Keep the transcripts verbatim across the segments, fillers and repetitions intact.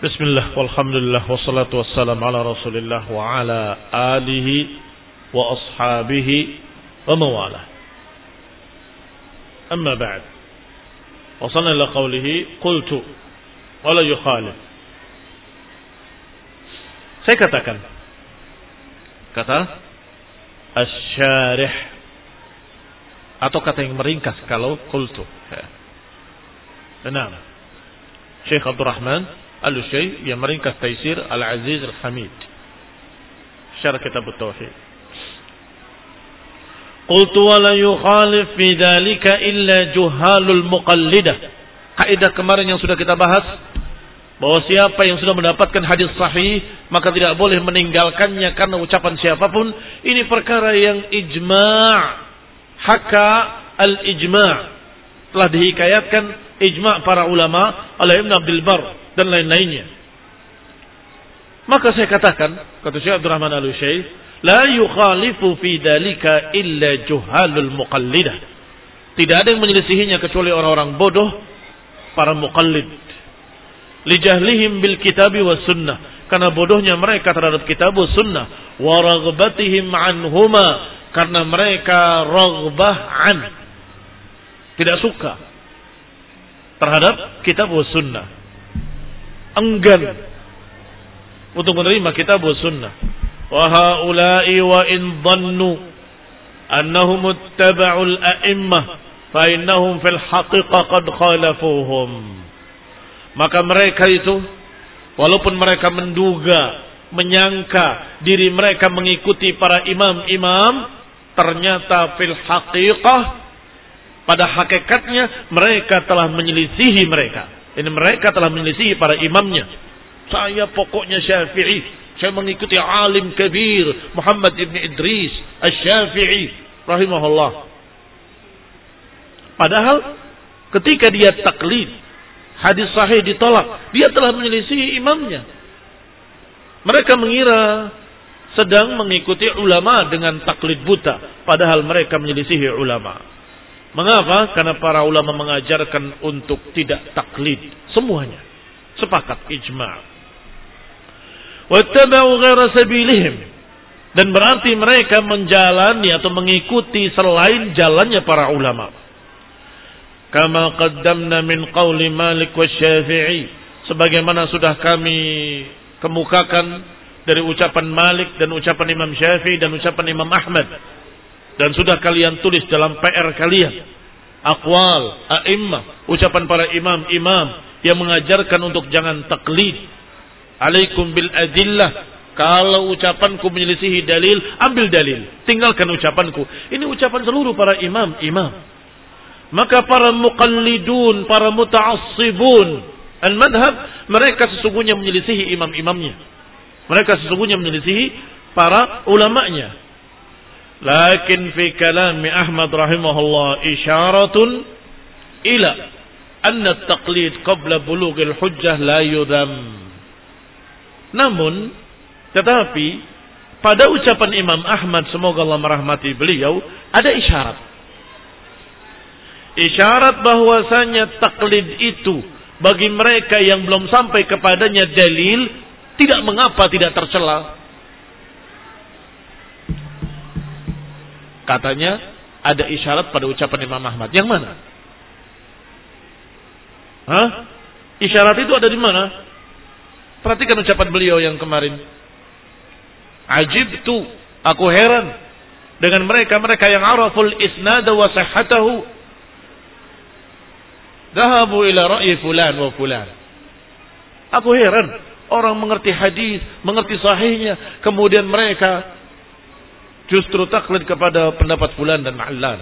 Bismillah, walhamdulillah, wassalatu wassalam ala rasulillah wa ala alihi wa ashabihi wa mawalah. Amma ba'd. Wasalna ila qawlihi, qultu, wala yukhalif. Saya katakan, kata asy-syarih, atau kata yang meringkas kalau qultu. Nah, Syekh Abdul Rahman Al-Utsyaimeen yang meringkas Taisir Al-Aziz Al-Hamid syarah kitab At-Tauhid. Qultu wa la yukhalif fi dzalika illa juhalul muqallidah. Kaidah kemarin yang sudah kita bahas bahwa siapa yang sudah mendapatkan hadis sahih maka tidak boleh meninggalkannya karena ucapan siapapun. Ini perkara yang ijma', haka al-ijma', telah dihikayatkan ijma' para ulama oleh Ibn Abdul Barr dan lain-lainnya. Maka saya katakan, kata Syekh Abdul Rahman Al-Utsyaimeen, la yukhalifu fi dalika illa juhalul muqallidah. Tidak ada yang menyelisihinya kecuali orang-orang bodoh, para muqallid. Li jahlihim bil kitabi was sunnah, karena bodohnya mereka terhadap kitab was sunnah, wa raghbatihim anhuma, karena mereka raghbah an, tidak suka terhadap kitab was sunnah, enggan untuk menerima kitab wa sunnah. Wa haula'i wa in dhannu annahum ittaba'ul a'immah fa innahum fil haqiqah qad khalafuhum. Maka mereka itu walaupun mereka menduga, menyangka diri mereka mengikuti para imam-imam, ternyata fil haqiqah, pada hakikatnya mereka telah menyelisihi mereka. Ini mereka telah menyelisihi para imamnya. Saya pokoknya Syafi'i, saya mengikuti alim kabir Muhammad ibn Idris Asy-Syafi'i rahimahullah. Padahal ketika dia taklid, hadis sahih ditolak, dia telah menyelisihi imamnya. Mereka mengira sedang mengikuti ulama dengan taklid buta, padahal mereka menyelisihi ulama. Mengapa? Karena para ulama mengajarkan untuk tidak taklid. Semuanya sepakat, ijma'. Wattaba'u ghaira sabilihim, dan berarti mereka menjalani atau mengikuti selain jalannya para ulama. Kama qaddamna min qawli Malik wa Syafi'i, sebagaimana sudah kami kemukakan dari ucapan Malik dan ucapan Imam Syafi'i dan ucapan Imam Ahmad. Dan sudah kalian tulis dalam P R kalian, aqwal a'immah, ucapan para imam-imam yang mengajarkan untuk jangan taklid. Alaikum bil adillah, kalau ucapanku menyelisihi dalil, ambil dalil, tinggalkan ucapanku. Ini ucapan seluruh para imam-imam. Maka para muqallidun, para muta'assibun al-madhab, mereka sesungguhnya menyelisihi imam-imamnya. Mereka sesungguhnya menyelisihi para ulamanya. Lakin fi kalami Ahmad rahimahullah isyaratun ila anna at-taqlid qabla bulughil hujjah la yudham. Namun tetapi pada ucapan Imam Ahmad, semoga Allah merahmati beliau, ada isyarat. Isyarat bahwasanya taklid itu bagi mereka yang belum sampai kepadanya dalil tidak mengapa, tidak tercela. Katanya ada isyarat pada ucapan Imam Ahmad. Yang mana? Hah? Isyarat itu ada di mana? Perhatikan ucapan beliau yang kemarin. Ajibtu, aku heran dengan mereka-mereka yang araful isnad wa sihhatahu. Dhahabu ila ra'yi fulan wa fulan. Aku heran, orang mengerti hadis, mengerti sahihnya, kemudian mereka justru taklid kepada pendapat fulan dan ma'allan.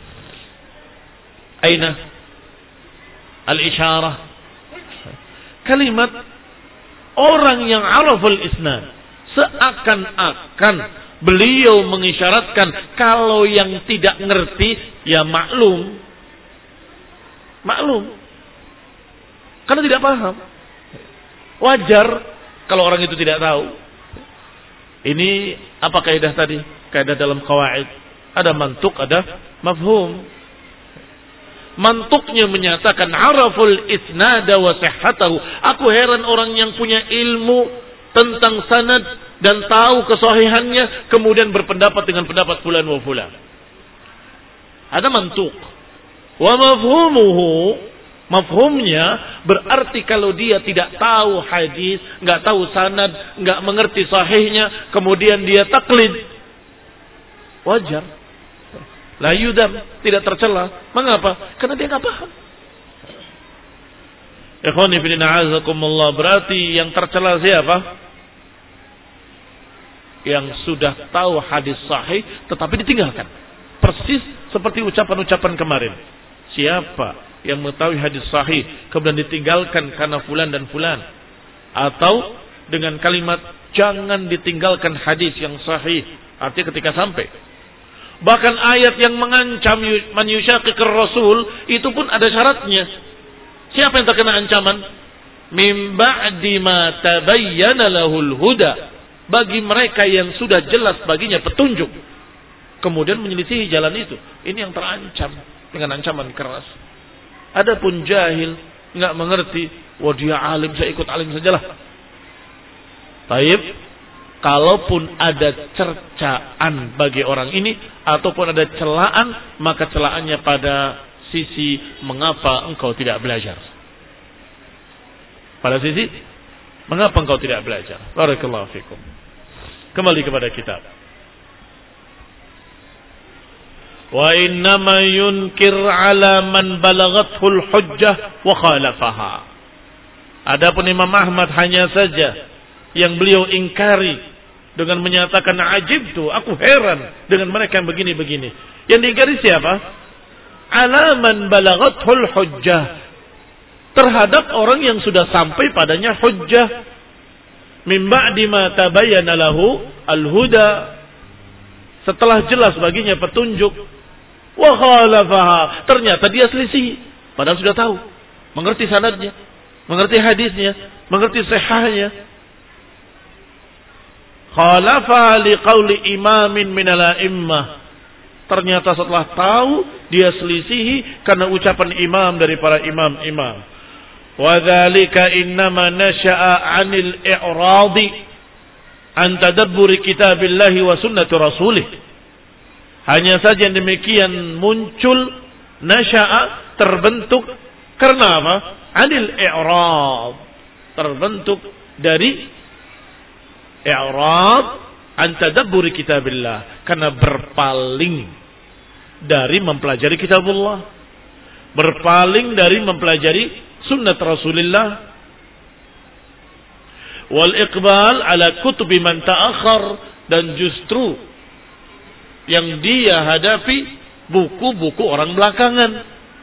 Aina al-isyarah? Kalimat orang yang araful isnad, seakan-akan beliau mengisyaratkan kalau yang tidak ngerti ya maklum. Maklum. Karena tidak paham. Wajar kalau orang itu tidak tahu. Ini apa kaidah tadi? Kaidah dalam qawaid. Ada mantuk, ada mafhum. mantuknya menyatakan araful isnada wa sihhatahu. Aku heran orang yang punya ilmu tentang sanad dan tahu kesahihannya kemudian berpendapat dengan pendapat fulan wa fulan. Ada mantuk. Wa mafhumuhu, mafhumnya berarti kalau dia tidak tahu hadis, enggak tahu sanad, enggak mengerti sahihnya, kemudian dia taklid, wajar. La yudam, tidak tercela. Mengapa? Karena dia enggak paham. Ikhwani fillah azakumullah, berarti yang tercela siapa? Yang sudah tahu hadis sahih tetapi ditinggalkan. Persis seperti ucapan-ucapan kemarin. Siapa yang mengetahui hadis sahih kemudian ditinggalkan karena fulan dan fulan, atau dengan kalimat jangan ditinggalkan hadis yang sahih, artinya ketika sampai. Bahkan ayat yang mengancam man yushaqiqir rasul itu pun ada syaratnya. Siapa yang terkena ancaman? Mim ba'di ma tabayyana lahul huda, bagi mereka yang sudah jelas baginya petunjuk kemudian menyelisihi jalan itu. Ini yang terancam dengan ancaman keras. Adapun jahil, enggak mengerti, wah dia alim, saya ikut alim sajalah. Taib, kalaupun ada cercaan bagi orang ini ataupun ada celaan, maka celaannya pada sisi mengapa engkau tidak belajar. Pada sisi mengapa engkau tidak belajar. Barakallahu fikum. Kembali kepada kitab. Wa innama yunkir ala man balagathul hujjah wa khalafaha. Adapun Imam Ahmad hanya saja yang beliau ingkari dengan menyatakan ajibtu, aku heran dengan mereka yang begini-begini. Yang diingkari siapa? Ala man balagathul hujjah, terhadap orang yang sudah sampai padanya hujjah. Min ba'di ma tabayyana lahu al-huda, setelah jelas baginya petunjuk. Wa khalafaha, ternyata dia selisih padahal sudah tahu, mengerti sanadnya, mengerti hadisnya, mengerti sahihnya. Khalafa liqauli imamin minal a'immah, ternyata setelah tahu dia selisihi karena ucapan imam dari para imam-imam. Wa dzalika innama nasha'a 'anil i'radi an tadabburi kitabillahi wa sunnati rasulih. Hanya saja demikian muncul, nasya'a, terbentuk karena apa? 'Anil i'rad, terbentuk dari i'rad an tadabburi kitabillah, karena berpaling dari mempelajari kitabullah, berpaling dari mempelajari sunnah Rasulullah, wal iqbal ala kutubi man ta'akhir, dan justru yang dia hadapi buku-buku orang belakangan.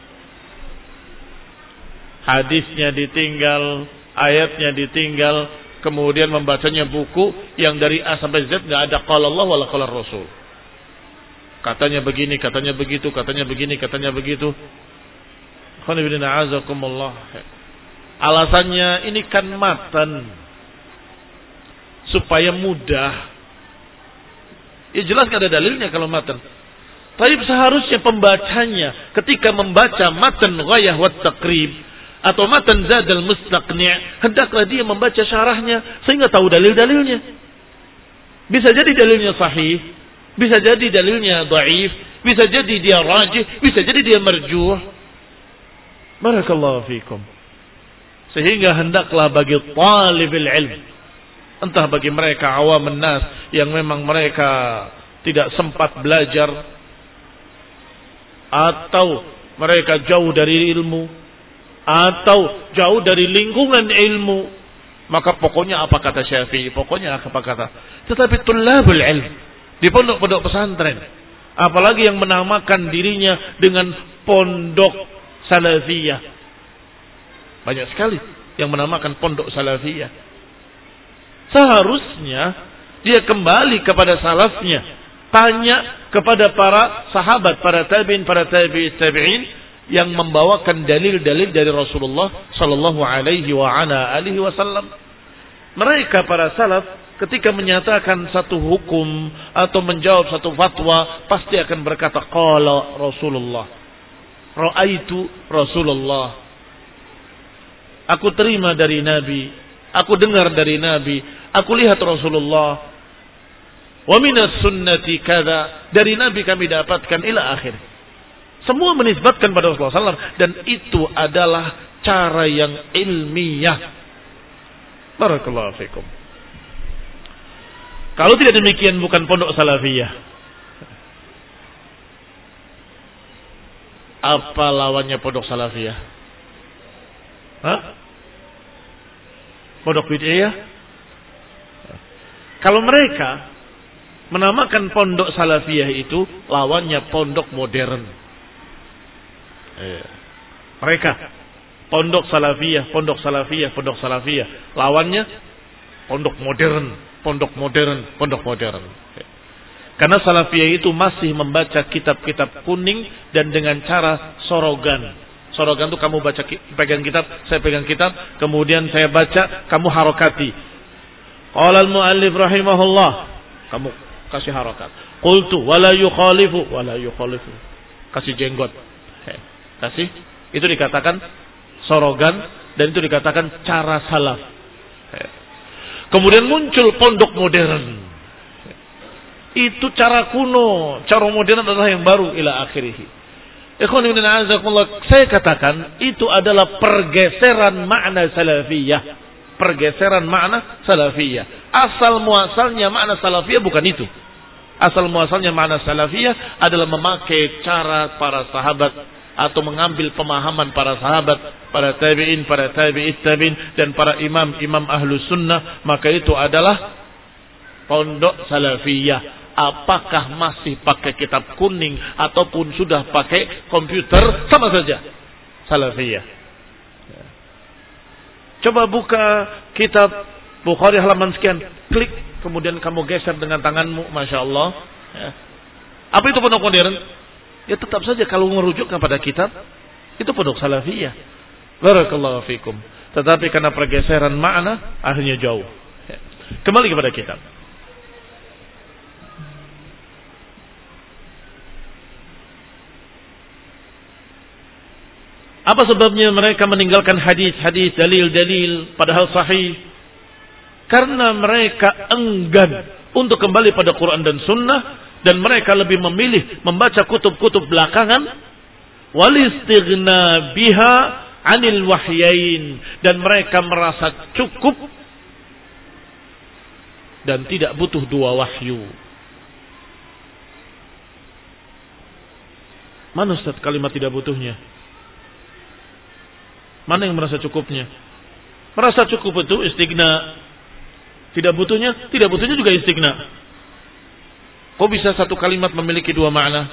Hadisnya ditinggal, ayatnya ditinggal, kemudian membacanya buku yang dari A sampai Z nggak ada qala Allah wala qala Rasul. Katanya begini, katanya begitu, katanya begini, katanya begitu. Alasannya ini kan matan supaya mudah. Ya jelas gak ada dalilnya kalau matan. Tapi seharusnya pembacanya ketika membaca matan ghayah wa taqrib atau matan zadal mustaqni', hendaklah dia membaca syarahnya sehingga tahu dalil-dalilnya. Bisa jadi dalilnya sahih, bisa jadi dalilnya dhaif, bisa jadi dia rajih, bisa jadi dia marjuh. Barakallahu fikum. Sehingga hendaklah bagi talibul ilm, entah bagi mereka awamun nas yang memang mereka tidak sempat belajar atau mereka jauh dari ilmu atau jauh dari lingkungan ilmu, maka pokoknya apa kata Syafi'i, pokoknya apa kata. Tetapi tulabul ilm di pondok-pondok pesantren, apalagi yang menamakan dirinya dengan pondok salafiyah, banyak sekali yang menamakan pondok salafiyah. Seharusnya dia kembali kepada salafnya, tanya kepada para sahabat, para tabi'in, para tabi'in, tabi'in yang membawakan dalil-dalil dari Rasulullah sallallahu alaihi wa ala alihi wasallam. Mereka para salaf ketika menyatakan satu hukum atau menjawab satu fatwa pasti akan berkata qala Rasulullah. Ra'aitu Rasulullah. Aku terima dari Nabi, aku dengar dari Nabi, aku lihat Rasulullah. Wa minas sunnati kada, dari Nabi kami dapatkan ila akhir. Semua menisbatkan pada Rasulullah sallallahu alaihi wasallam, dan itu adalah cara yang ilmiah. Barakallahu fikum. Kalau tidak demikian bukan pondok salafiyah. Apa lawannya pondok salafiyah? Hah? Pondok bid'ah? Kalau mereka menamakan pondok salafiyah itu lawannya pondok modern. Eh, mereka pondok salafiyah, pondok salafiyah, pondok salafiyah. Lawannya pondok modern, pondok modern, pondok modern. Karena salafiyah itu masih membaca kitab-kitab kuning dan dengan cara sorogan. Sorogan itu kamu baca, pegang kitab, saya pegang kitab, kemudian saya baca, kamu harokati. Qala al-muallif rahimahullah, kamu kasih harokat. Qultu wala yukhalifu, wala yukhalifu. Kasih jenggot. Kasih, itu dikatakan sorogan dan itu dikatakan cara salaf. Kemudian muncul pondok modern. Itu cara kuno, cara modern adalah yang baru ila akhirih. Ikhwan ibn a'azakumullah, saya katakan itu adalah pergeseran makna salafiyah. Pergeseran makna salafiyah. Asal muasalnya makna salafiyah bukan itu. Asal muasalnya makna salafiyah adalah memakai cara para sahabat atau mengambil pemahaman para sahabat, para tabi'in, para tabi'it tabi'in dan para imam-imam ahlu sunnah. Maka itu adalah pondok salafiyah. Apakah masih pakai kitab kuning ataupun sudah pakai komputer, sama saja salafiyah. Coba buka kitab Bukhari halaman sekian, klik, kemudian kamu geser dengan tanganmu, masya Allah. Apa itu pondok modern? Ya tetap saja kalau merujuk kepada kitab, itu pondok salafiyah. Barakallahu fikum. Tetapi karena pergeseran makna, akhirnya jauh. Kembali kepada kitab. Apa sebabnya mereka meninggalkan hadis-hadis, dalil-dalil, padahal sahih? Karena mereka enggan untuk kembali pada Quran dan Sunnah. Dan mereka lebih memilih membaca kutub-kutub belakangan, walistighna biha anil wahyain, dan mereka merasa cukup dan tidak butuh dua wahyu. Mana Ustaz kalimat tidak butuhnya? Mana yang merasa cukupnya? Merasa cukup itu istighna. Tidak butuhnya, tidak butuhnya juga istighna. Kok bisa satu kalimat memiliki dua makna?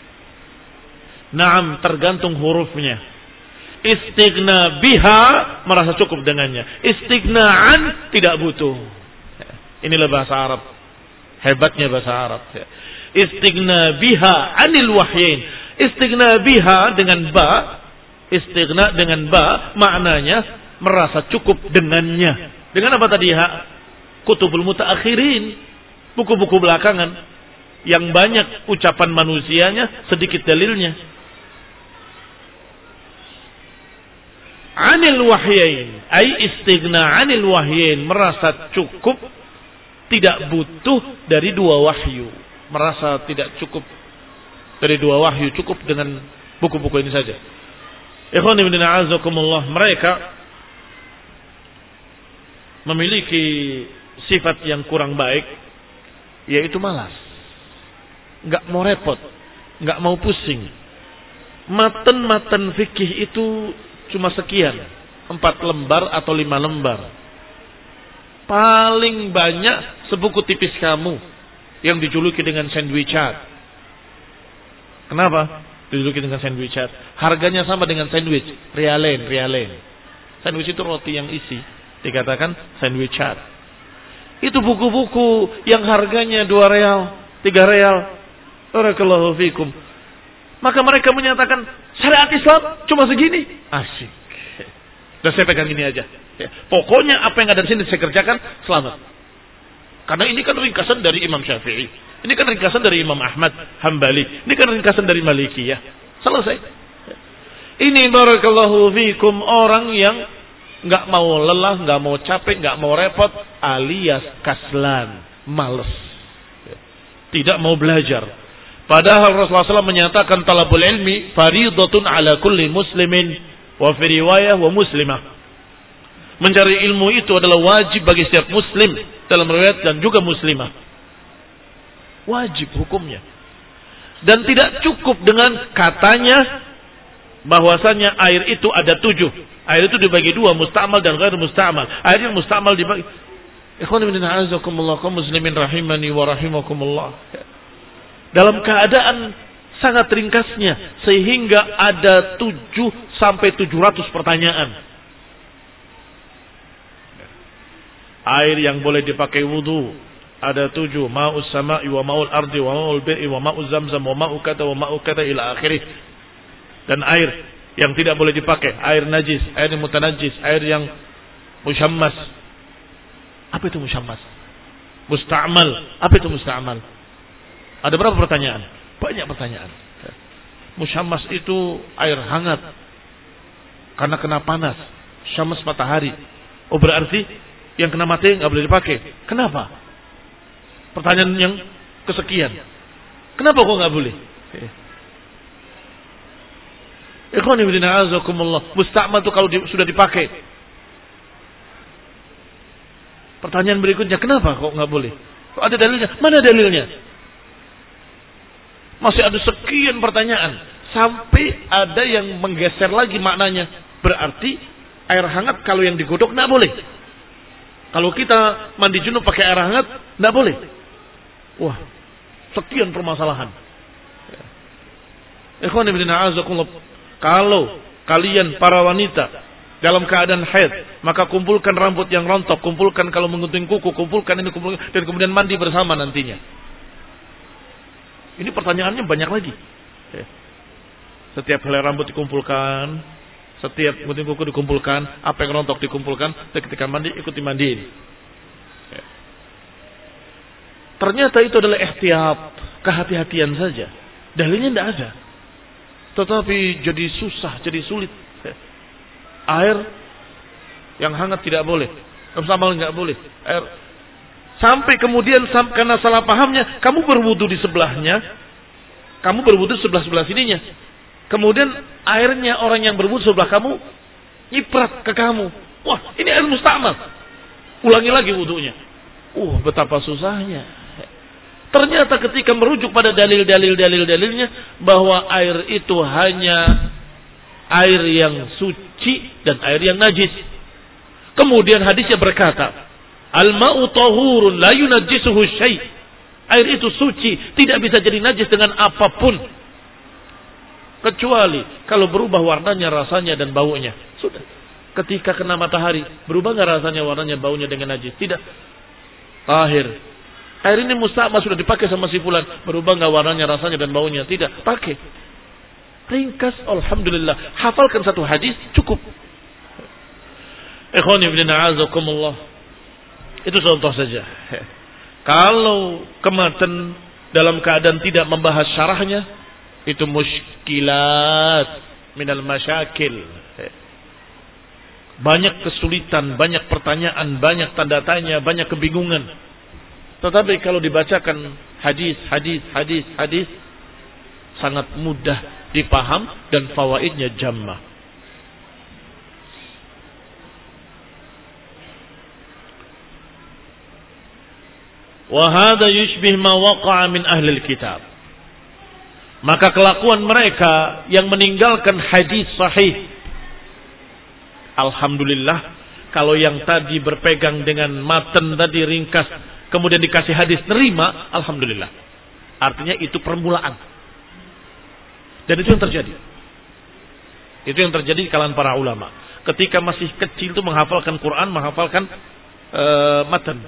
Naam, tergantung hurufnya. Istighna biha, merasa cukup dengannya. Istighna'an, tidak butuh. Inilah bahasa Arab. Hebatnya bahasa Arab. Istighna biha anil wahyain. Istighna biha dengan ba, istighna dengan ba, maknanya merasa cukup dengannya. Dengan apa tadi? Ha? Kutubul mutaakhirin, buku-buku belakangan. Yang banyak ucapan manusianya, sedikit dalilnya. Anil wahyain, ay istighna anil wahyain, merasa cukup, tidak butuh dari dua wahyu. Merasa tidak cukup dari dua wahyu, cukup dengan buku-buku ini saja. Ikhwan ibn a'azakumullah, mereka memiliki sifat yang kurang baik, yaitu malas. Nggak mau repot, nggak mau pusing. Matan-matan fikih itu cuma sekian, empat lembar atau lima lembar. Paling banyak sebuku tipis kamu yang dijuluki dengan sandwichat. Kenapa dijuluki dengan sandwichat? Harganya sama dengan sandwich, rialen, rialen. Sandwich itu roti yang isi, dikatakan sandwichat. Itu buku-buku yang harganya dua real, tiga real. Barakallahu fikum. Maka mereka menyatakan syariat Islam cuma segini. Asyik. Dan saya pegang ini aja. Pokoknya apa yang ada di sini saya kerjakan, selamat. Karena ini kan ringkasan dari Imam Syafi'i. Ini kan ringkasan dari Imam Ahmad Hambali. Ini kan ringkasan dari Malikiyah. Selesai. Ini barakallahu fikum orang yang nggak mau lelah, nggak mau capek, nggak mau repot, alias kaslan, males, tidak mau belajar. Padahal Rasulullah shallallahu alaihi wasallam menyatakan talabul ilmi faridatun ala kulli muslimin wa fi riwayah wa muslimah. Mencari ilmu itu adalah wajib bagi setiap muslim dalam riwayat dan juga muslimah. Wajib hukumnya. Dan tidak cukup dengan katanya bahwasanya air itu ada tujuh. Air itu dibagi dua, musta'mal dan ghair musta'mal. Air yang musta'mal dibagi. Ikhwan ibn a'azakumullah, kaum muslimin rahimani wa rahimakumullah. Dalam keadaan sangat ringkasnya sehingga ada tujuh sampai tujuh ratus pertanyaan. Air yang boleh dipakai wudu ada tujuh, ma'us sama'i wa ma'ul ardi wa ma'ul bi'i wa ma'uz zamzam wa ma'u kata wa ma'u kata ila akhirih. Dan air yang tidak boleh dipakai, air najis, air yang mutanajis, air yang musyammas. Apa itu musyammas? Musta'mal. Apa itu musta'mal? Ada berapa pertanyaan? Banyak pertanyaan. Musyammas itu air hangat karena kena panas. Syammas matahari. Oh berarti yang kena matahari nggak boleh dipakai. Kenapa? Pertanyaan yang kesekian. Kenapa kok nggak boleh? Ikhwan ibn a'azakumullah, musta'mal itu kalau di, sudah dipakai. Pertanyaan berikutnya, kenapa kok nggak boleh? Kok ada dalilnya? Mana dalilnya? Masih ada sekian pertanyaan sampai ada yang menggeser lagi maknanya. Berarti air hangat kalau yang digodok nggak boleh. Kalau kita mandi junub pakai air hangat nggak boleh. Wah, sekian permasalahan. Ikhwan ibn a'azakumullah, kalau kalian para wanita dalam keadaan haid, maka kumpulkan rambut yang rontok, kumpulkan kalau menggunting kuku, kumpulkan ini, kumpulkan, dan kemudian mandi bersama nantinya. Ini pertanyaannya banyak lagi. Setiap helai rambut dikumpulkan, setiap gunting kuku dikumpulkan, apa yang rontok dikumpulkan, dan ketika mandi ikut dimandiin. Ternyata itu adalah ihtiyat, kehati-hatian saja. Dalilnya tidak ada. Tetapi jadi susah, jadi sulit. Air yang hangat tidak boleh, musta'mal nggak boleh. Air sampai kemudian karena salah pahamnya, kamu berwudu di sebelahnya, kamu berwudu sebelah sebelah sininya. Kemudian airnya orang yang berwudu sebelah kamu nyiprat ke kamu. Wah, ini air musta'mal. Ulangi lagi wudunya. Uh, betapa susahnya. Ternyata ketika merujuk pada dalil-dalil-dalil-dalilnya bahwa air itu hanya air yang suci dan air yang najis. Kemudian hadisnya berkata, al-ma'u tahurun la yunajjisuhu syai'. Air itu suci, tidak bisa jadi najis dengan apapun. Kecuali kalau berubah warnanya, rasanya dan baunya. Sudah. Ketika kena matahari, berubah enggak rasanya, warnanya, baunya dengan najis? Tidak. Tahir. Air ini musta'mal sudah dipakai sama si fulan, berubah enggak warnanya, rasanya dan baunya? Tidak, pakai. Ringkas, alhamdulillah. Hafalkan satu hadis cukup. Ikhwan ibn a'azakumullah. Itu contoh saja. Kalau kematan dalam keadaan tidak membahas syarahnya, itu muskilat minal masyakil. Banyak kesulitan, banyak pertanyaan, banyak tanda tanya, banyak kebingungan. Tetapi kalau dibacakan hadis, hadis, hadis, hadis, sangat mudah dipaham dan fawaidnya jammah. Wa hadha yushbih ma waqa'a min ahli al-kitab. Maka kelakuan mereka yang meninggalkan hadis sahih, alhamdulillah, kalau yang tadi berpegang dengan matan tadi ringkas, kemudian dikasih hadis nerima, alhamdulillah. Artinya itu permulaan. Dan itu yang terjadi. Itu yang terjadi di kalangan para ulama. Ketika masih kecil itu menghafalkan Quran, menghafalkan uh, matan.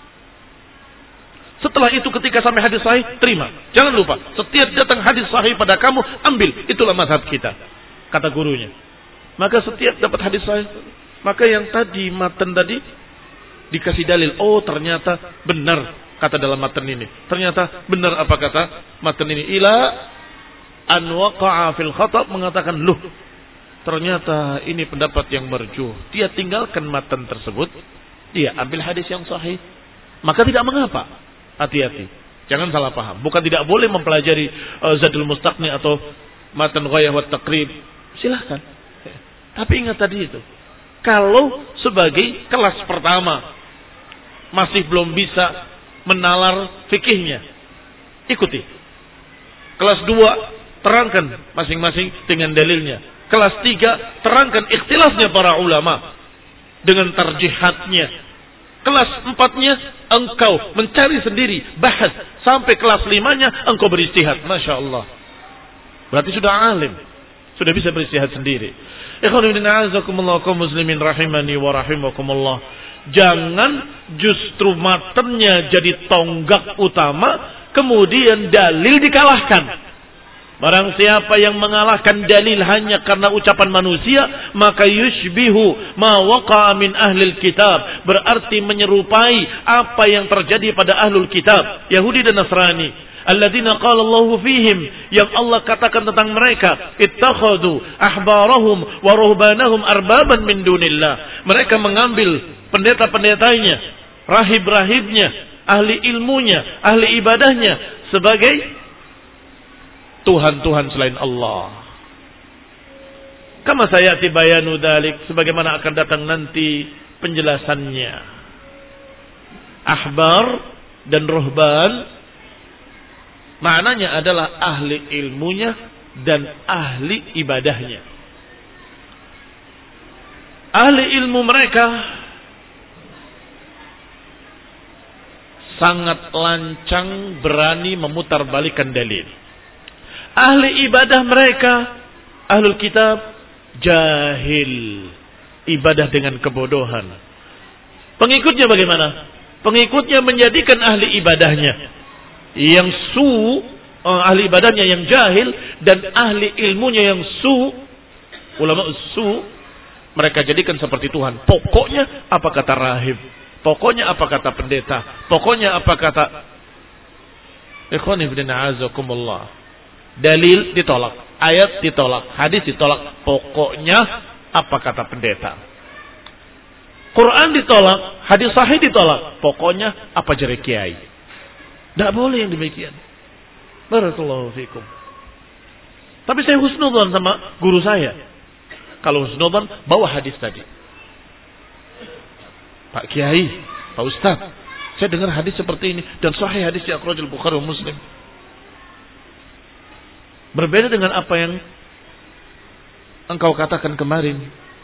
Setelah itu ketika sampai hadis sahih, terima. Jangan lupa, setiap datang hadis sahih pada kamu, ambil. Itulah mazhab kita, kata gurunya. Maka setiap dapat hadis sahih, maka yang tadi matan tadi dikasih dalil. Oh, ternyata benar kata dalam matan ini. Ternyata benar apa kata matan ini. Ila an waqa'a fil khata', mengatakan, loh, ternyata ini pendapat yang marjuh, dia tinggalkan matan tersebut, dia ambil hadis yang sahih, maka tidak mengapa. Hati-hati, jangan salah paham. Bukan tidak boleh mempelajari uh, Zadul Mustaqni atau Matan Ghayah wa Taqrib, silahkan. Tapi ingat tadi itu, kalau sebagai kelas pertama masih belum bisa menalar fikihnya, ikuti. Kelas dua, terangkan masing-masing dengan dalilnya. Kelas tiga, terangkan ikhtilafnya para ulama dengan tarjihatnya. Kelas empatnya, engkau mencari sendiri, bahas. Sampai kelas limanya, engkau beristihad. Masya Allah. Berarti sudah alim. Sudah bisa beristihad sendiri. Ikhwanuddin a'azakumullah kaum muslimin rahimani wa rahimakumullah. Jangan justru matanya jadi tonggak utama, kemudian dalil dikalahkan. Barang siapa yang mengalahkan dalil hanya karena ucapan manusia, maka yushbihu ma waqa'a min ahlil kitab, berarti menyerupai apa yang terjadi pada ahlul kitab, Yahudi dan Nasrani. Alladzina qala Allahu fihim, yang Allah katakan tentang mereka, ittakhadhu ahbarahum wa ruhbanahum arbaban min dunillah. Mereka mengambil pendeta-pendetanya, rahib-rahibnya, ahli ilmunya, ahli ibadahnya sebagai Tuhan-Tuhan selain Allah. Kama sayati bayanu dzalik, sebagaimana akan datang nanti penjelasannya. Ahbar dan ruhban maknanya adalah ahli ilmunya dan ahli ibadahnya. Ahli ilmu mereka sangat lancang, berani memutarbalikkan dalil. Ahli ibadah mereka, ahlul kitab, jahil, ibadah dengan kebodohan. Pengikutnya bagaimana? Pengikutnya menjadikan ahli ibadahnya yang su, ahli ibadahnya yang jahil, dan ahli ilmunya yang su, ulama su, mereka jadikan seperti Tuhan. Pokoknya apa kata rahib, pokoknya apa kata pendeta, pokoknya apa kata ikhwani fillah a'azakumullah. Dalil ditolak, ayat ditolak, hadis ditolak, pokoknya apa kata pendeta. Quran ditolak, hadis sahih ditolak, pokoknya apa jari kiai. Tidak boleh yang demikian. Barakallahu fikum. Tapi saya husnudzon sama guru saya. Kalau husnudzon, bawa hadis tadi. Pak Kiai, Pak Ustaz, saya dengar hadis seperti ini dan sahih hadis di akhrajul Bukhari wa Muslim. Berbeda dengan apa yang engkau katakan kemarin.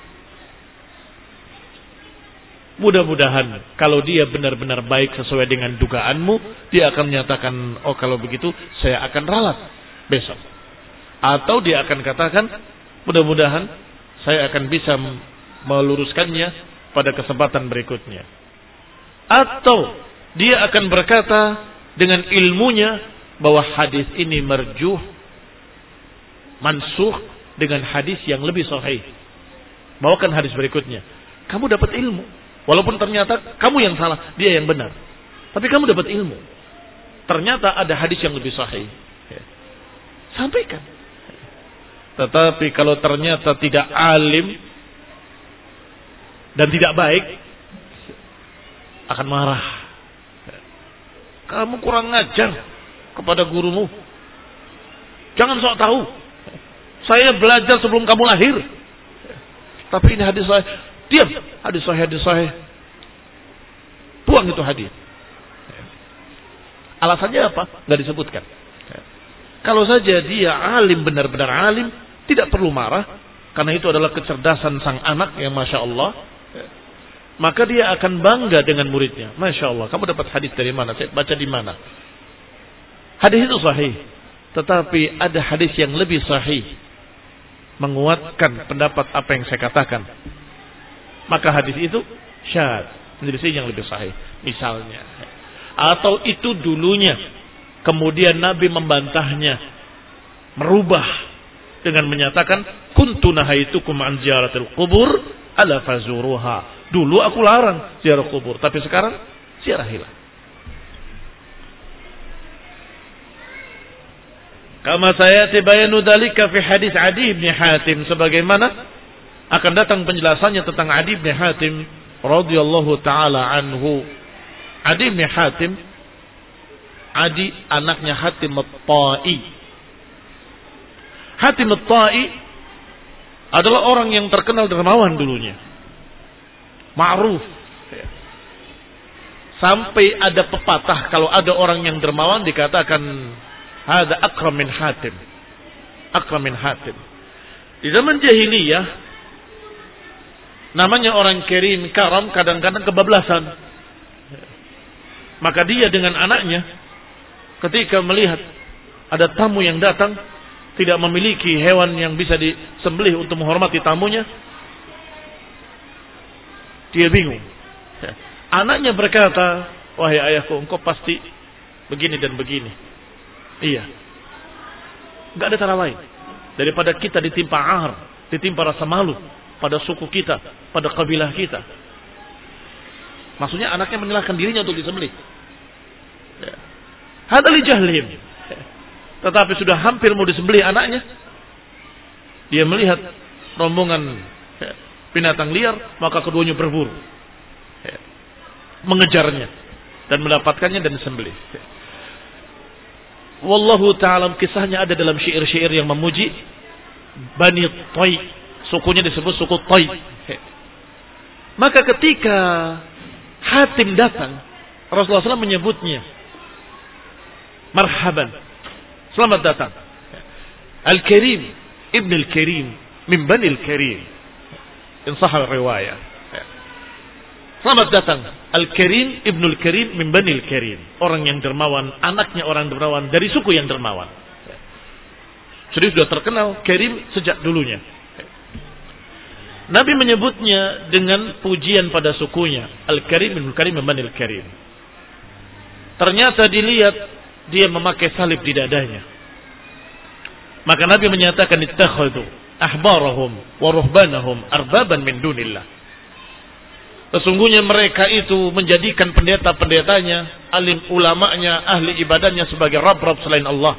Mudah-mudahan kalau dia benar-benar baik sesuai dengan dugaanmu, dia akan menyatakan, oh kalau begitu saya akan ralat besok. Atau dia akan katakan, mudah-mudahan saya akan bisa meluruskannya pada kesempatan berikutnya. Atau dia akan berkata dengan ilmunya bahwa hadis ini marjuh, mansukh dengan hadis yang lebih sahih. Bawakan hadis berikutnya. Kamu dapat ilmu. Walaupun ternyata kamu yang salah, dia yang benar. Tapi kamu dapat ilmu. Ternyata ada hadis yang lebih sahih. Sampaikan. Tetapi kalau ternyata tidak alim dan tidak baik, akan marah. Kamu kurang ngajar kepada gurumu. Jangan sok tahu. Saya belajar sebelum kamu lahir. Tapi ini hadis sahih. Diam. Hadis sahih, hadis sahih. Buang itu hadis. Alasannya apa? Nggak disebutkan. Kalau saja dia alim, benar-benar alim, tidak perlu marah. Karena itu adalah kecerdasan sang anak yang Masya Allah. Maka dia akan bangga dengan muridnya. Masya Allah, kamu dapat hadis dari mana? Saya baca di mana? Hadis itu sahih. Tetapi ada hadis yang lebih sahih, menguatkan pendapat apa yang saya katakan. Maka hadis itu syad, menjadi yang lebih sahih. Misalnya. Atau itu dulunya. Kemudian Nabi membantahnya. Merubah. Dengan menyatakan, kuntu nahaitukum an ziyaratil qubur ala fazuruha. Dulu aku larang ziarah kubur. Tapi sekarang ziarahilah. Kama sayati bayanu dzalika fi hadis Adi bin Hatim, sebagaimana akan datang penjelasannya tentang Adi bin Hatim radhiyallahu taala anhu. Adi bin Hatim, Adi anaknya Hatim at-Tai. Hatim at-Tai adalah orang yang terkenal dermawan dulunya. Ma'ruf. Sampai ada pepatah kalau ada orang yang dermawan dikatakan hada akram min Hatim. Akram min Hatim. Di zaman jahiliyah namanya orang karim, karam kadang-kadang kebablasan. Maka dia dengan anaknya ketika melihat ada tamu yang datang tidak memiliki hewan yang bisa disembelih untuk menghormati tamunya, dia bingung. Anaknya berkata, wahai ayahku, engkau pasti begini dan begini. Iya. Gak ada cara lain daripada kita ditimpa ar, ditimpa rasa malu pada suku kita, pada kabilah kita. Maksudnya anaknya menyalahkan dirinya untuk disembelih. Hada li jahlim. Tetapi sudah hampir mau disembelih anaknya, dia melihat rombongan binatang liar, maka keduanya berburu, mengejarnya dan mendapatkannya dan disembelih. Wallahu ta'ala, kisahnya ada dalam syair-syair yang memuji Bani Tai, sukunya disebut suku Tai. Maka ketika Hatim datang, Rasulullah shallallahu alaihi wasallam menyebutnya marhaban, selamat datang, Al-Karim, Ibn Al-Karim, min Bani Al-Karim, in sahal riwayah. Selamat datang Al-Karim, Ibn Al-Karim, min Bani Al-Karim, orang yang dermawan, anaknya orang dermawan dari suku yang dermawan. Jadi sudah terkenal Karim sejak dulunya. Nabi menyebutnya dengan pujian pada sukunya, Al-Karim, Ibn Al-Karim, min Bani Al-Karim. Ternyata dilihat dia memakai salib di dadanya. Maka Nabi menyatakan ittakhadhu ahbarahum wa ruhbanahum arbaban min dunillah. Sesungguhnya mereka itu menjadikan pendeta-pendetanya, alim ulamanya, ahli ibadahnya sebagai rab-rab selain Allah.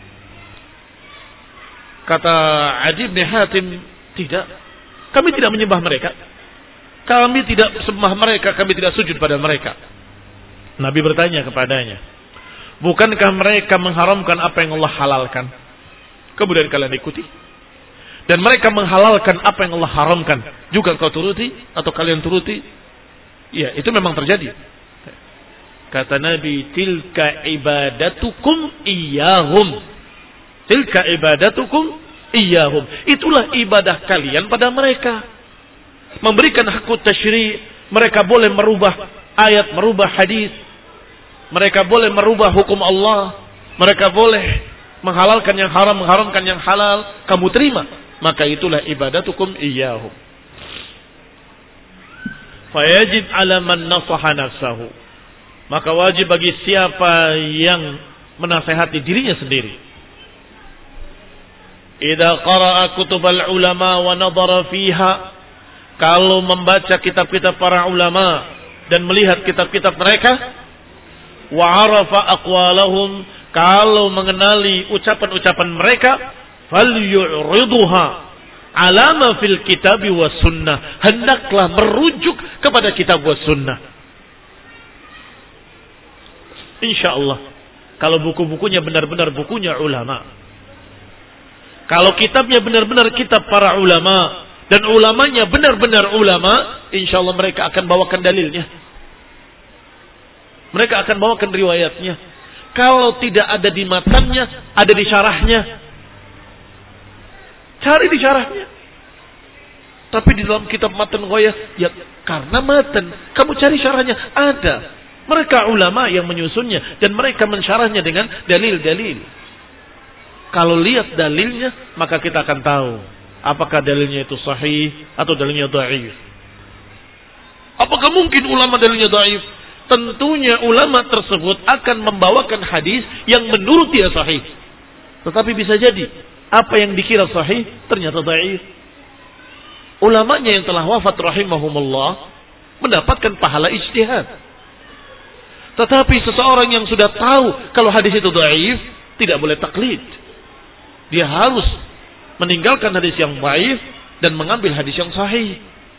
Kata Adi bin Hatim, tidak. Kami tidak menyembah mereka. Kami tidak sembah mereka, kami tidak sujud pada mereka. Nabi bertanya kepadanya, bukankah mereka mengharamkan apa yang Allah halalkan? Kemudian kalian ikuti. Dan mereka menghalalkan apa yang Allah haramkan, juga kau turuti atau kalian turuti? Ya, itu memang terjadi. Kata Nabi, tilka ibadatukum iyahum. Tilka ibadatukum iyahum. Itulah ibadah kalian pada mereka. Memberikan hakut tasyri', mereka boleh merubah ayat, merubah hadis. Mereka boleh merubah hukum Allah. Mereka boleh menghalalkan yang haram, mengharamkan yang halal. Kamu terima. Maka itulah ibadatukum iyahum. Fayajib ala man nasaha nafsahu. Maka wajib bagi siapa yang menasihati dirinya sendiri. Idza qara'a kutubal ulama wa nadhara fiha. Kalau membaca kitab-kitab para ulama dan melihat kitab-kitab mereka, wa arafa aqwalahum, kalau mengenali ucapan-ucapan mereka, falyu'ridha ala ma fil kitab was sunnah, hendaklah merujuk kepada kitab was sunnah. Insyaallah kalau buku-bukunya benar-benar bukunya ulama, kalau kitabnya benar-benar kitab para ulama dan ulamanya benar-benar ulama, insyaallah mereka akan bawakan dalilnya. Mereka akan bawakan riwayatnya. Kalau tidak ada di matannya, ada di syarahnya. Cari di syarahnya. Tapi di dalam kitab matan ghayah, ya karena matan, kamu cari syarahnya, ada. Mereka ulama yang menyusunnya dan mereka mensyarahnya dengan dalil-dalil. Kalau lihat dalilnya, maka kita akan tahu apakah dalilnya itu sahih atau dalilnya dhaif. Apakah mungkin ulama dalilnya dhaif? Tentunya ulama tersebut akan membawakan hadis yang menurut dia sahih. Tetapi bisa jadi apa yang dikira sahih ternyata dhaif. Ulamanya yang telah wafat rahimahumullah mendapatkan pahala ijtihad. Tetapi seseorang yang sudah tahu kalau hadis itu dhaif tidak boleh taklid. Dia harus meninggalkan hadis yang dhaif dan mengambil hadis yang sahih.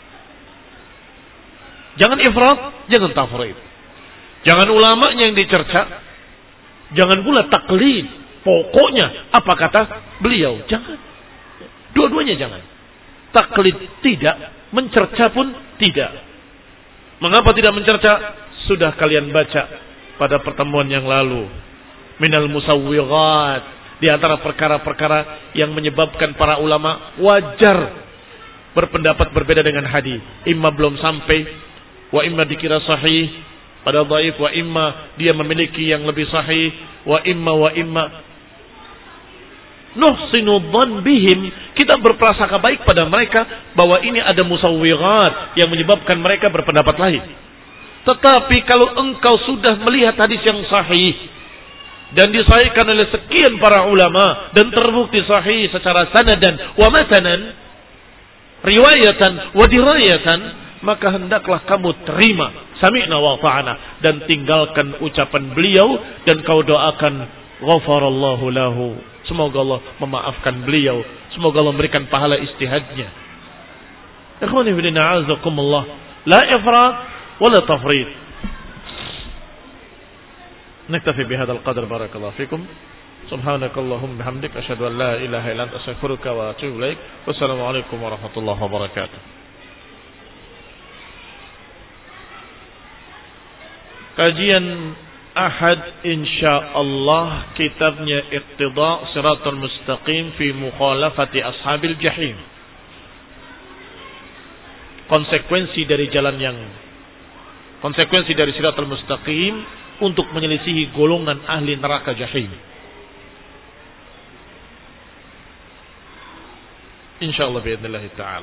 Jangan ifrat, jangan tafrid. Jangan ulamanya yang dicerca, jangan pula taklid. Pokoknya apa kata beliau, jangan. Dua-duanya jangan. Taklid tidak, mencerca pun tidak. Mengapa tidak mencerca? Sudah kalian baca pada pertemuan yang lalu. Minal musawwighat, di antara perkara-perkara yang menyebabkan para ulama wajar berpendapat berbeda dengan hadis. Imma belum sampai, wa imma dikira sahih pada dhaif, wa imma dia memiliki yang lebih sahih, wa imma wa imma nuhsinu dhann bihim, kita berprasangka baik pada mereka bahwa ini ada musawwighat yang menyebabkan mereka berpendapat lain. Tetapi kalau engkau sudah melihat hadis yang sahih dan disahihkan oleh sekian para ulama dan terbukti sahih secara sanadan wa matanan, riwayatan wa dirayatan, maka hendaklah kamu terima sami'na wa ta'ana dan tinggalkan ucapan beliau dan kau doakan ghafarallahu lahu, semoga Allah memaafkan beliau, semoga Allah memberikan pahala istihadnya. Ikhwani fillah, a'azakumullah, la ifrat wala tafrid. Naktafi bihadzal qadar, barakallahu fikum. Subhanakallahumma bihamdik asyhadu an la ilaha illa anta astaghfiruka wa atubu ilaik. Wassalamu alaikum warahmatullahi wabarakatuh. Kajian Ahad insyaallah kitabnya Iqtida' Shiratal Mustaqim fi Mukhalafati Ashabil Jahim. Konsekuensi dari jalan yang konsekuensi dari Shiratal Mustaqim untuk menyelisihi golongan ahli neraka jahim. Insyaallah biidznillah taala.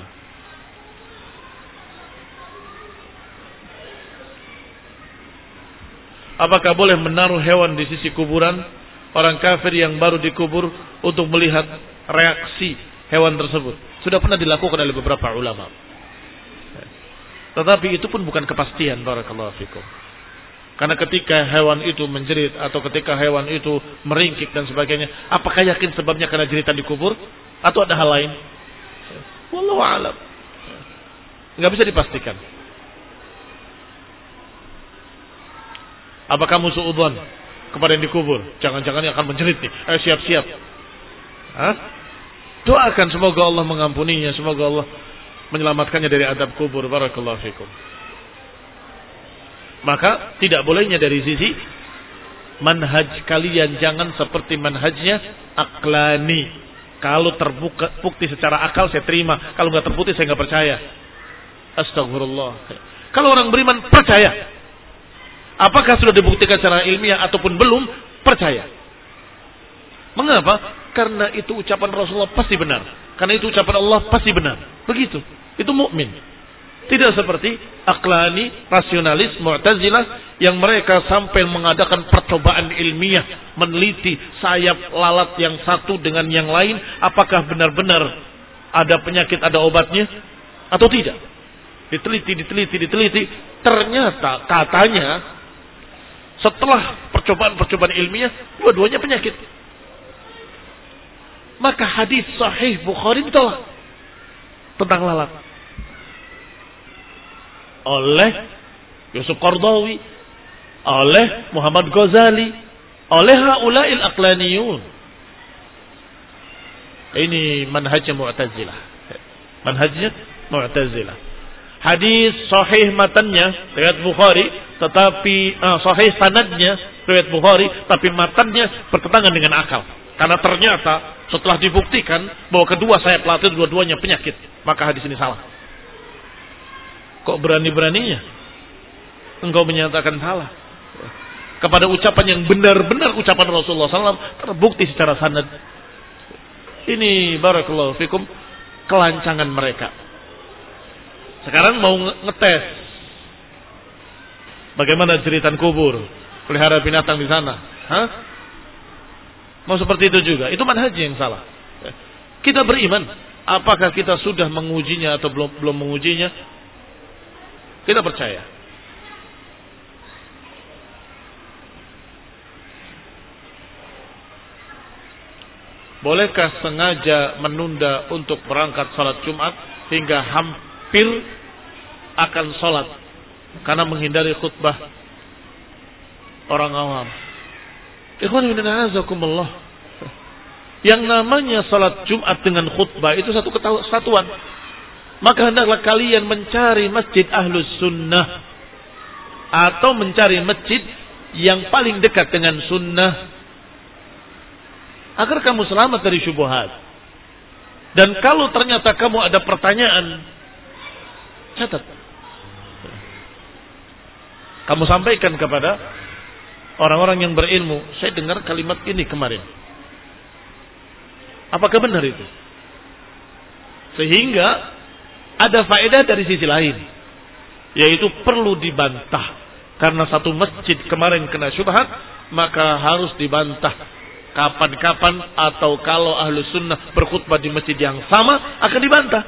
Apakah boleh menaruh hewan di sisi kuburan orang kafir yang baru dikubur untuk melihat reaksi hewan tersebut? Sudah pernah dilakukan oleh beberapa ulama. Tetapi itu pun bukan kepastian, barakallahu fikum. Karena ketika hewan itu menjerit atau ketika hewan itu meringkik dan sebagainya, apakah yakin sebabnya karena jeritan dikubur atau ada hal lain? Wallahu a'lam. Enggak bisa dipastikan. Apakah kamu suudzon kepada yang dikubur? Jangan-jangan yang akan menjerit nih. Ayo siap-siap. Hah? Doakan semoga Allah mengampuninya, semoga Allah menyelamatkannya dari adab kubur. Barakallahu fikum. Maka tidak bolehnya dari sisi manhaj kalian, jangan seperti manhajnya Aqlani. Kalau terbuka bukti secara akal saya terima, kalau nggak terbukti saya nggak percaya. Astagfirullah. Kalau orang beriman percaya, apakah sudah dibuktikan secara ilmiah ataupun belum, percaya. Mengapa? Karena itu ucapan Rasulullah pasti benar. Karena itu ucapan Allah pasti benar. Begitu. Itu mukmin. Tidak seperti Aqlani, rasionalis, Mu'tazilah yang mereka sampai mengadakan percobaan ilmiah, meneliti sayap lalat yang satu dengan yang lain, apakah benar-benar ada penyakit, ada obatnya atau tidak. Diteliti, diteliti, diteliti. Ternyata katanya setelah percobaan-percobaan ilmiah, dua-duanya penyakit. Maka hadis sahih Bukhari ditolak tentang lalat oleh Yusuf Qardawi, oleh Muhammad Ghazali, oleh haula'il aqlaniyun. Ini manhajnya Mu'tazilah. Manhajnya Mu'tazilah. Hadis sahih matannya riwayat Bukhari, tetapi uh, sahih sanadnya riwayat Bukhari, tapi matannya bertentangan dengan akal. Karena ternyata setelah dibuktikan bahwa kedua sayap lalat dua-duanya penyakit, maka hadis ini salah. Kok berani-beraninya engkau menyatakan salah kepada ucapan yang benar-benar ucapan Rasulullah sallallahu alaihi wasallam terbukti secara sanad? Ini barakallahu fikum kelancangan mereka. Sekarang mau ngetes bagaimana jeritan kubur, pelihara binatang di sana. Hah? Mau seperti itu juga? Itu manhaj yang salah. Kita beriman, apakah kita sudah mengujinya atau belum belum mengujinya? Kita percaya. bolehkah sengaja menunda untuk berangkat salat Jumat hingga hampir akan salat karena menghindari khutbah orang awam? Ikhwan fillah, azakumullah. Yang namanya salat Jumat dengan khutbah itu satu kesatuan. Maka hendaklah kalian mencari masjid Ahlus Sunnah atau mencari masjid yang paling dekat dengan sunnah agar kamu selamat dari syubhat. Dan kalau ternyata kamu ada pertanyaan, catat. Kamu sampaikan kepada orang-orang yang berilmu, saya dengar kalimat ini kemarin. Apakah benar itu? Sehingga ada faedah dari sisi lain, yaitu perlu dibantah. Karena satu masjid kemarin kena syubhat, maka harus dibantah. Kapan-kapan atau kalau ahlu sunnah berkhutbah di masjid yang sama, akan dibantah.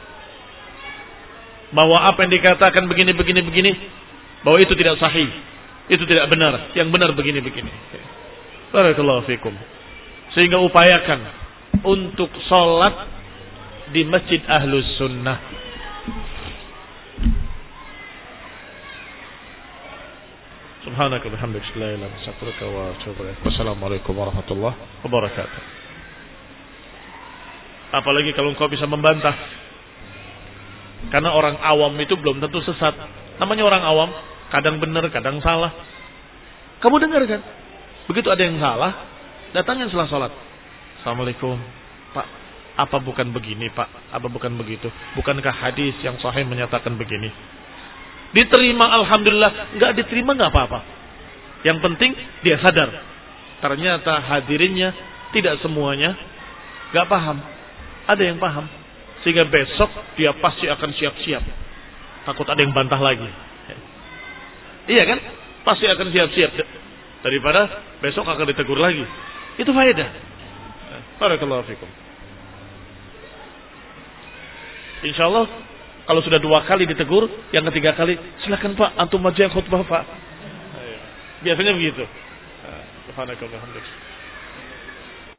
Bahwa apa yang dikatakan begini, begini, begini, bahwa itu tidak sahih. Itu tidak benar. Yang benar begini, begini. Barakallahu fikum. Sehingga upayakan untuk sholat di masjid ahlus sunnah. Subhanaka bihamdika la ilaha illa anta astaghfiruka wa atubu ilaik. Wassalamualaikum warahmatullahi wabarakatuh. Apalagi kalau engkau bisa membantah. Karena orang awam itu belum tentu sesat. Namanya orang awam, kadang benar, kadang salah. Kamu dengar kan? Begitu ada yang salah, datangin setelah sholat. Assalamualaikum, Pak. Apa bukan begini, Pak? Apa bukan begitu? Bukankah hadis yang sahih menyatakan begini? Diterima, alhamdulillah. Enggak diterima, enggak apa-apa. Yang penting dia sadar. Ternyata hadirinnya tidak semuanya enggak paham. Ada yang paham. Sehingga besok dia pasti akan siap-siap. Takut ada yang bantah lagi. Iya kan? Pasti akan siap-siap. Daripada besok akan ditegur lagi. Itu faedah. Barakallahu fikum. Insyaallah kalau sudah dua kali ditegur, yang ketiga kali, silakan Pak, antum aja yang khutbah Pak. Biasanya begitu. Subhanallah.